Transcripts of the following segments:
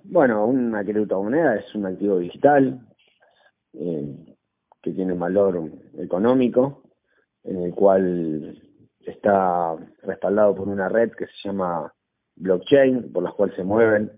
Bueno, una criptomoneda es un activo digital que tiene valor económico, en el cual está respaldado por una red que se llama blockchain, por la cual se mueven.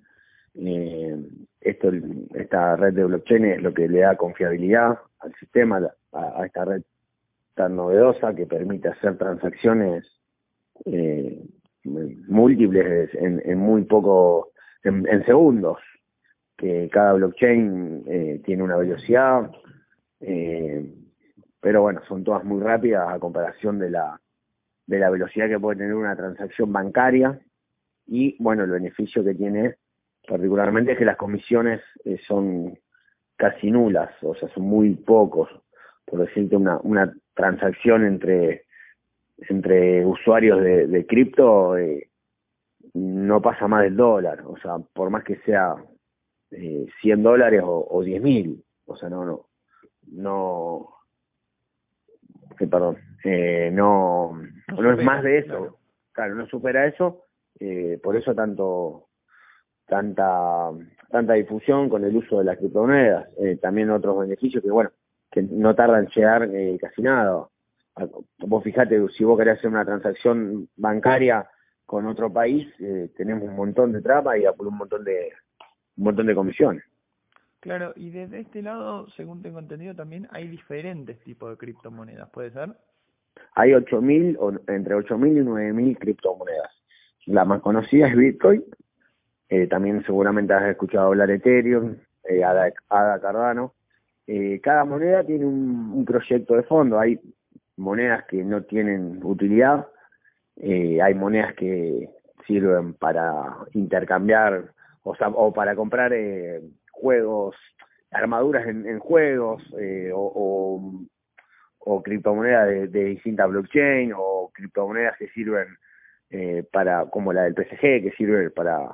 Esta red de blockchain es lo que le da confiabilidad al sistema, a esta red tan novedosa que permite hacer transacciones eh, múltiples en muy poco, en segundos, que cada blockchain tiene una velocidad, eh, pero bueno, son todas muy rápidas a comparación de la velocidad que puede tener una transacción bancaria. Y bueno, el beneficio que tiene particularmente es que las comisiones son casi nulas, o sea, son muy pocos. Por decirte, una transacción entre usuarios de cripto no pasa más del dólar, o sea, por más que sea $100 o 10.000, o sea, no, perdón, No no es más supera, de eso, claro. claro, no supera eso, por eso tanta difusión con el uso de las criptomonedas. También otros beneficios que, bueno, que no tardan en llegar casi nada. Vos fijate, si vos querés hacer una transacción bancaria con otro país, tenemos un montón de trabas y por un montón de comisiones. Claro, y desde este lado, según tengo entendido, también hay diferentes tipos de criptomonedas, ¿puede ser? Hay 8.000, entre 8.000 y 9.000 criptomonedas. La más conocida es Bitcoin. También seguramente has escuchado hablar Ethereum, ADA Cardano. Cada moneda tiene un proyecto de fondo. Hay monedas que no tienen utilidad, hay monedas que sirven para intercambiar, o para comprar juegos, armaduras en juegos, o criptomonedas de distintas blockchain, o criptomonedas que sirven como la del PSG, que sirve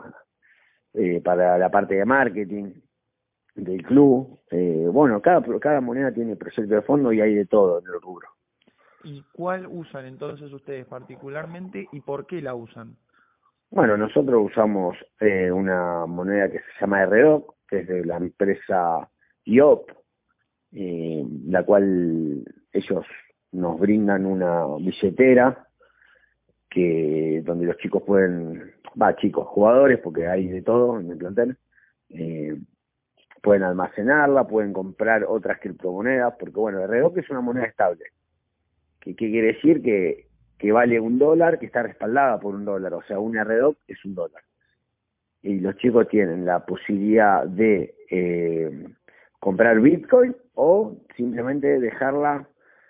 para la parte de marketing del club. Bueno, cada moneda tiene proyecto de fondo y hay de todo en el rubro. ¿Y cuál usan entonces ustedes particularmente y por qué la usan? Bueno, nosotros usamos una moneda que se llama RDoc, que es de la empresa IOP, la cual ellos nos brindan una billetera donde los chicos chicos, jugadores, porque hay de todo en el plantel, eh, pueden almacenarla, pueden comprar otras criptomonedas, porque bueno, RDoc es una moneda estable. ¿Qué quiere decir? Que vale $1, que está respaldada por $1, o sea, un RDoc es $1. Y los chicos tienen la posibilidad de comprar Bitcoin o simplemente dejarla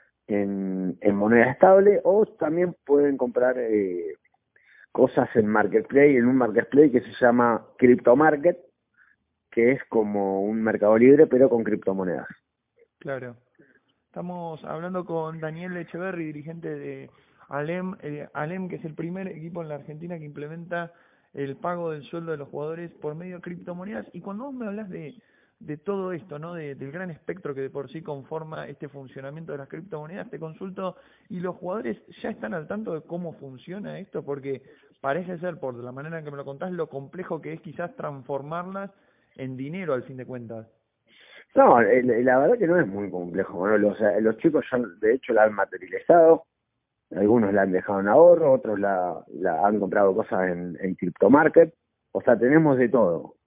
en moneda estable, o también pueden comprar cosas en Marketplace, en un Marketplace que se llama Crypto Market, que es como un mercado libre pero con criptomonedas. Claro. Estamos hablando con Daniel Echeverry, dirigente de Alem, Alem, que es el primer equipo en la Argentina que implementa el pago del sueldo de los jugadores por medio de criptomonedas. Y cuando vos me hablas de todo esto, ¿no? Del gran espectro que de por sí conforma este funcionamiento de las criptomonedas, te consulto, ¿y los jugadores ya están al tanto de cómo funciona esto? Porque parece ser, por la manera en que me lo contás, lo complejo que es quizás transformarlas en dinero al fin de cuentas. No, la verdad que no es muy complejo. Bueno, los chicos ya de hecho la han materializado, algunos la han dejado en ahorro, otros la han comprado cosas en Crypto Market. O sea, tenemos de todo.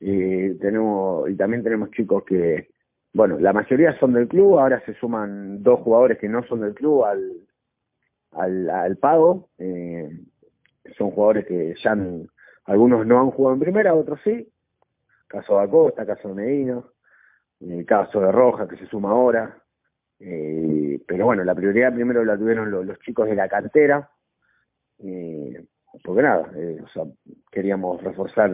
Y también tenemos chicos que, bueno, la mayoría son del club, ahora se suman 2 jugadores que no son del club al pago. Son jugadores que algunos no han jugado en primera, otros sí. Caso de Acosta, caso de Medina, el caso de Roja que se suma ahora. Pero bueno, la prioridad primero la tuvieron los chicos de la cantera, porque nada, o sea, queríamos reforzar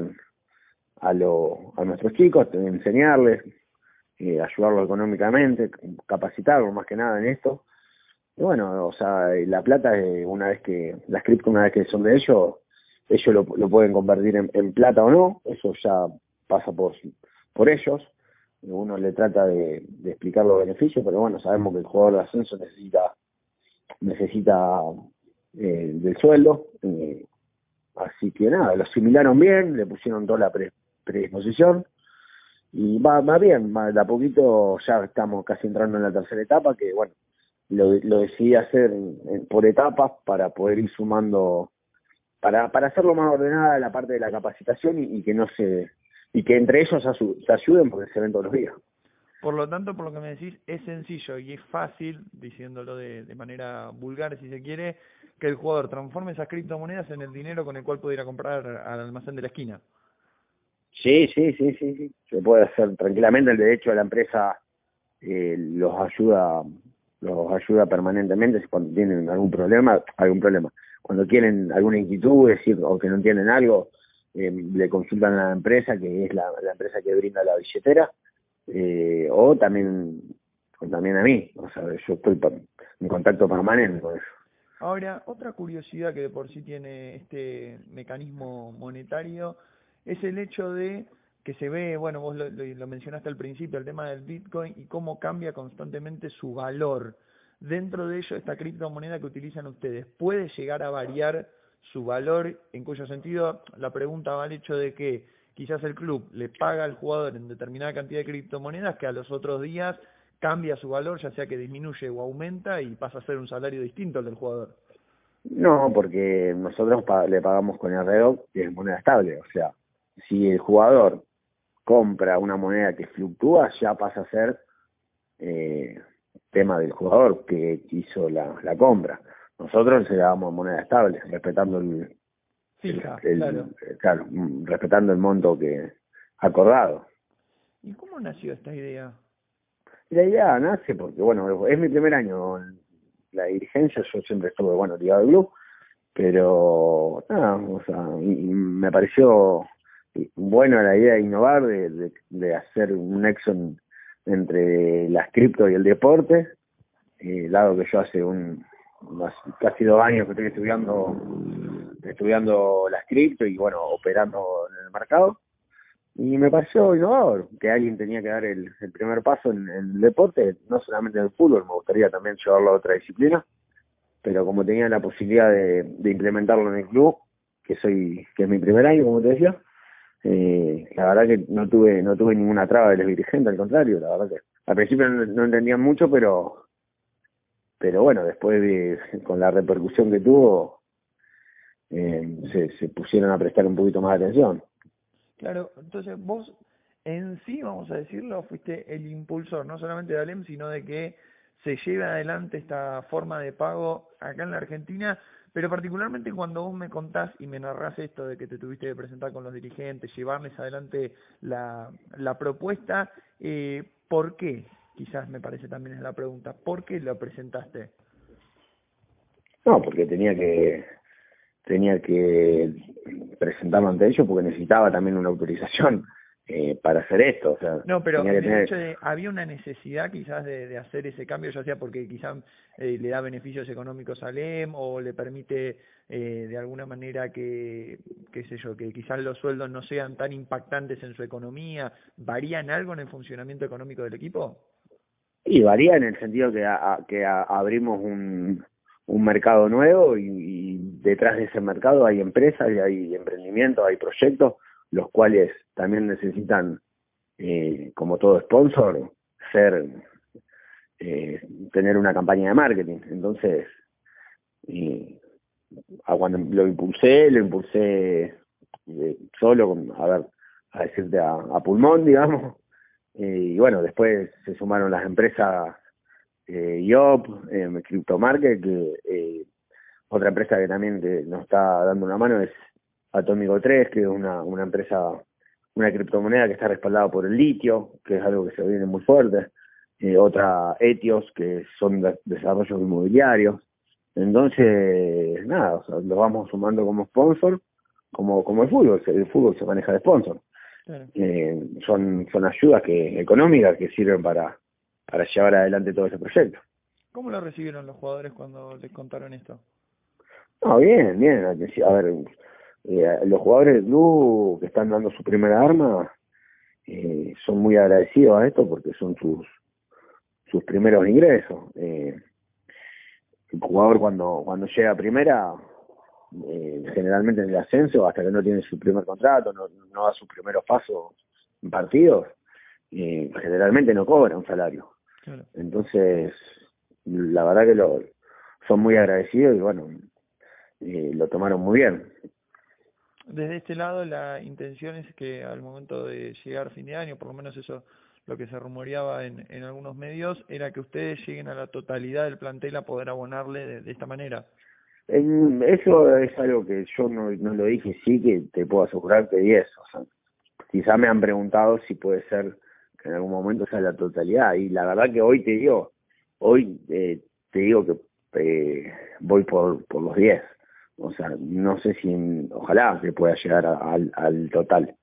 a nuestros chicos, enseñarles, ayudarlos económicamente, capacitarlos más que nada en esto. Y bueno, o sea, la plata, las cripto, una vez que son de ellos lo pueden convertir en plata o no, eso ya pasa por ellos. Uno le trata de explicar los beneficios, pero bueno, sabemos que el jugador de ascenso necesita del sueldo, así que nada, lo asimilaron bien, le pusieron toda predisposición. Y va bien, de a poquito ya estamos casi entrando en la tercera etapa, que bueno, lo decidí hacer por etapas para poder ir sumando, para hacerlo más ordenada la parte de la capacitación y que no se, y que entre ellos se ayuden porque se ven todos los días. Por lo tanto, por lo que me decís, es sencillo y es fácil, diciéndolo de manera vulgar si se quiere, que el jugador transforme esas criptomonedas en el dinero con el cual puede ir a comprar al almacén de la esquina. Sí, se puede hacer tranquilamente. De hecho, la empresa los ayuda permanentemente cuando tienen algún problema. Cuando tienen alguna inquietud, es decir, o que no entienden algo, le consultan a la empresa, que es la empresa que brinda la billetera, o también a mí. O sea, yo estoy en contacto permanente con eso. Ahora, otra curiosidad que de por sí tiene este mecanismo monetario es el hecho de que se ve, bueno, vos lo mencionaste al principio, el tema del Bitcoin y cómo cambia constantemente su valor. Dentro de ello, esta criptomoneda que utilizan ustedes, ¿puede llegar a variar su valor? En cuyo sentido, la pregunta va al hecho de que quizás el club le paga al jugador en determinada cantidad de criptomonedas que a los otros días cambia su valor, ya sea que disminuye o aumenta y pasa a ser un salario distinto al del jugador. No, porque nosotros le pagamos con el reloj, que es moneda estable. O sea, si el jugador compra una moneda que fluctúa, ya pasa a ser tema del jugador que hizo la compra. Nosotros le damos moneda estable, respetando Fija, claro. claro, respetando el monto que acordado. ¿Y cómo nació esta idea? La idea nace porque, bueno, es mi primer año en la dirigencia. Yo siempre estuve, bueno, ligado al club, pero nada, o sea, y me pareció buena la idea de innovar, de hacer un nexo entre las cripto y el deporte, dado que yo hace casi 2 años que estoy estudiando las cripto y bueno, operando en el mercado. Y me pareció innovador que alguien tenía que dar el primer paso en el deporte, no solamente en el fútbol, me gustaría también llevarlo a otra disciplina, pero como tenía la posibilidad de implementarlo en el club, que es mi primer año, como te decía, la verdad que no tuve ninguna traba de los dirigentes, al contrario, la verdad que al principio no entendían mucho, pero bueno, después con la repercusión que tuvo, se pusieron a prestar un poquito más de atención. Claro, entonces vos en sí, vamos a decirlo, fuiste el impulsor, no solamente de Alem, sino de que se lleve adelante esta forma de pago acá en la Argentina, pero particularmente cuando vos me contás y me narrás esto de que te tuviste que presentar con los dirigentes, llevarles adelante la propuesta, ¿por qué? Quizás me parece también es la pregunta, ¿por qué lo presentaste? No, porque tenía que presentarlo ante ellos porque necesitaba también una autorización para hacer esto. O sea, No, pero tenía que en el tener... hecho de, había una necesidad quizás de hacer ese cambio, ya sea porque quizás le da beneficios económicos al EM o le permite de alguna manera que, qué sé yo, que quizás los sueldos no sean tan impactantes en su economía. ¿Varían algo en el funcionamiento económico del equipo? Y varía en el sentido que abrimos un mercado nuevo y detrás de ese mercado hay empresas y hay emprendimientos, hay proyectos, los cuales también necesitan, como todo sponsor, ser tener una campaña de marketing. Entonces, eh, cuando lo impulsé solo, a decirte a pulmón, digamos. Y bueno, después se sumaron las empresas IOP, CryptoMarket, que otra empresa que también nos está dando una mano es Atómico 3, que es una empresa, una criptomoneda que está respaldada por el litio, que es algo que se viene muy fuerte. Otra Etios, que son desarrollos inmobiliarios. Entonces, nada, o sea, lo vamos sumando como sponsor, como el fútbol se maneja de sponsor. Claro. Son ayudas económicas que sirven para llevar adelante todo ese proyecto. ¿Cómo lo recibieron los jugadores cuando les contaron esto? No, bien, bien. A ver, los jugadores del club que están dando su primera arma son muy agradecidos a esto porque son sus primeros ingresos. El jugador cuando llega a primera generalmente en el ascenso, hasta que no tiene su primer contrato, no da sus primeros pasos en partidos, generalmente no cobra un salario. Claro. Entonces, la verdad que son muy agradecidos y bueno, lo tomaron muy bien. Desde este lado, la intención es que al momento de llegar fin de año, por lo menos eso lo que se rumoreaba en algunos medios, era que ustedes lleguen a la totalidad del plantel a poder abonarle de esta manera. Eso es algo que yo no lo dije, sí que te puedo asegurar que 10. O sea, quizá me han preguntado si puede ser que en algún momento sea la totalidad, y la verdad que hoy te digo que voy por los 10. O sea, no sé si, ojalá que pueda llegar al total.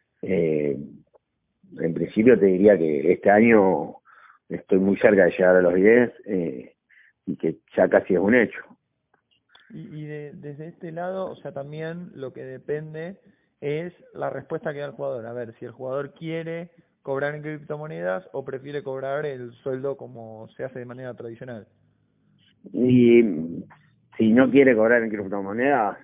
En principio te diría que este año estoy muy cerca de llegar a los 10, y que ya casi es un hecho. Desde este lado, o sea, también lo que depende es la respuesta que da el jugador. A ver, si el jugador quiere cobrar en criptomonedas o prefiere cobrar el sueldo como se hace de manera tradicional. Y si no quiere cobrar en criptomonedas,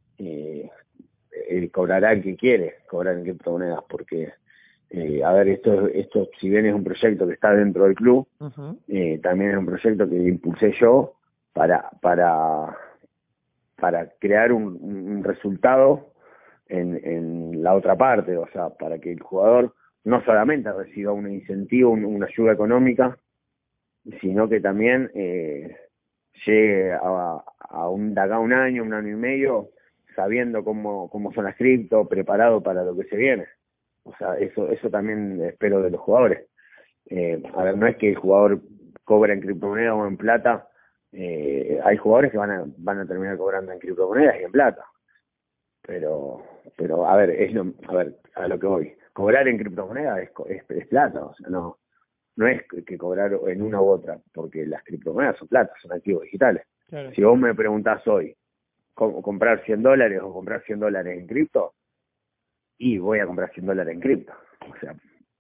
cobrará el que quiere cobrar en criptomonedas, porque, a ver, esto si bien es un proyecto que está dentro del club, también es un proyecto que impulsé yo para crear un resultado en la otra parte, o sea, para que el jugador no solamente reciba un incentivo, una ayuda económica, sino que también llegue de acá a un año y medio, sabiendo cómo son las cripto, preparado para lo que se viene. O sea, eso también espero de los jugadores. A ver, no es que el jugador cobra en criptomonedas o en plata. Hay jugadores que van a terminar cobrando en criptomonedas y en plata. Pero a ver, a lo que voy. Cobrar en criptomonedas es plata, o sea, no es que cobrar en una u otra, porque las criptomonedas son plata, son activos digitales. Claro. Si vos me preguntás hoy, ¿cómo comprar $100 o comprar $100 en cripto? Y voy a comprar $100 en cripto. O sea,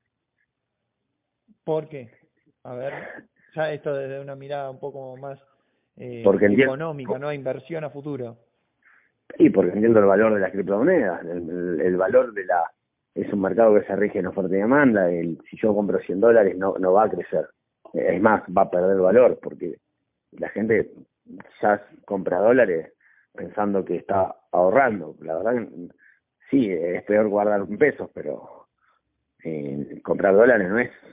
¿Por qué? A ver, ya esto desde una mirada un poco más porque entiendo, económica, ¿no? Inversión a futuro. y porque entiendo el valor de las criptomonedas, el valor es un mercado que se rige en oferta y demanda. Si yo compro $100 no va a crecer, es más, va a perder valor, porque la gente ya compra dólares pensando que está ahorrando. La verdad, sí, es peor guardar en pesos, pero comprar dólares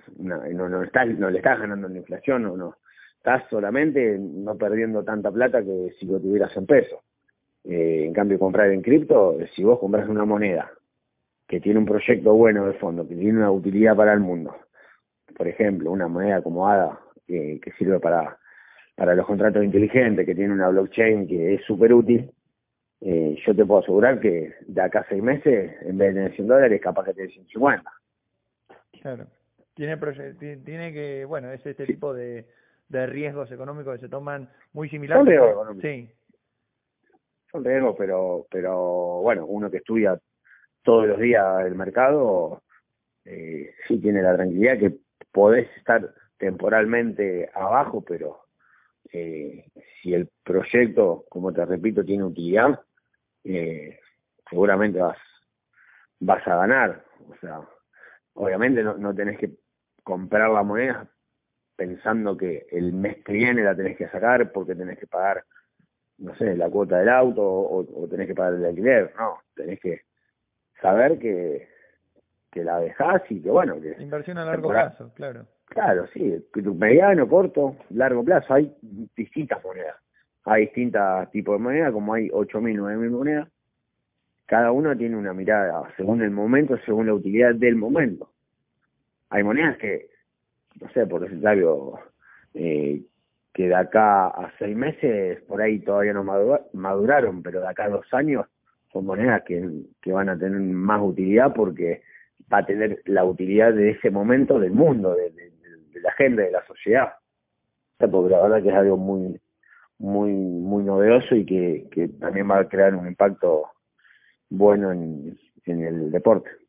no le estás ganando en la inflación, no estás solamente no perdiendo tanta plata que si lo tuvieras en pesos. En cambio, comprar en cripto, si vos compras una moneda que tiene un proyecto bueno de fondo, que tiene una utilidad para el mundo, por ejemplo, una moneda como ADA, que sirve para los contratos inteligentes, que tiene una blockchain que es súper útil, yo te puedo asegurar que de acá a 6 meses, en vez de tener $100, capaz que tenés 150. Claro. Tiene que, bueno, es este tipo de riesgos económicos que se toman muy similar. Son riesgos económicos. Sí. Son riesgos, pero bueno, uno que estudia todos los días el mercado, sí tiene la tranquilidad que podés estar temporalmente abajo, pero si el proyecto, como te repito, tiene utilidad, seguramente vas a ganar. O sea, obviamente no tenés que comprar la moneda pensando que el mes que viene la tenés que sacar porque tenés que pagar, no sé, la cuota del auto o tenés que pagar el alquiler. No, tenés que saber que la dejás y que, bueno, que Inversión a largo plazo, claro. Claro, sí, mediano, corto, largo plazo. Hay distintas monedas. Hay distintos tipos de monedas, como hay 8.000, 9.000 monedas. Cada uno tiene una mirada según el momento, según la utilidad del momento. Hay monedas que, no sé, por decir algo, que de acá a 6 meses por ahí todavía no maduraron, pero de acá a 2 años son monedas que van a tener más utilidad porque va a tener la utilidad de ese momento del mundo, de la gente, de la sociedad. O sea, porque la verdad que es algo muy novedoso y que también va a crear un impacto bueno en el deporte.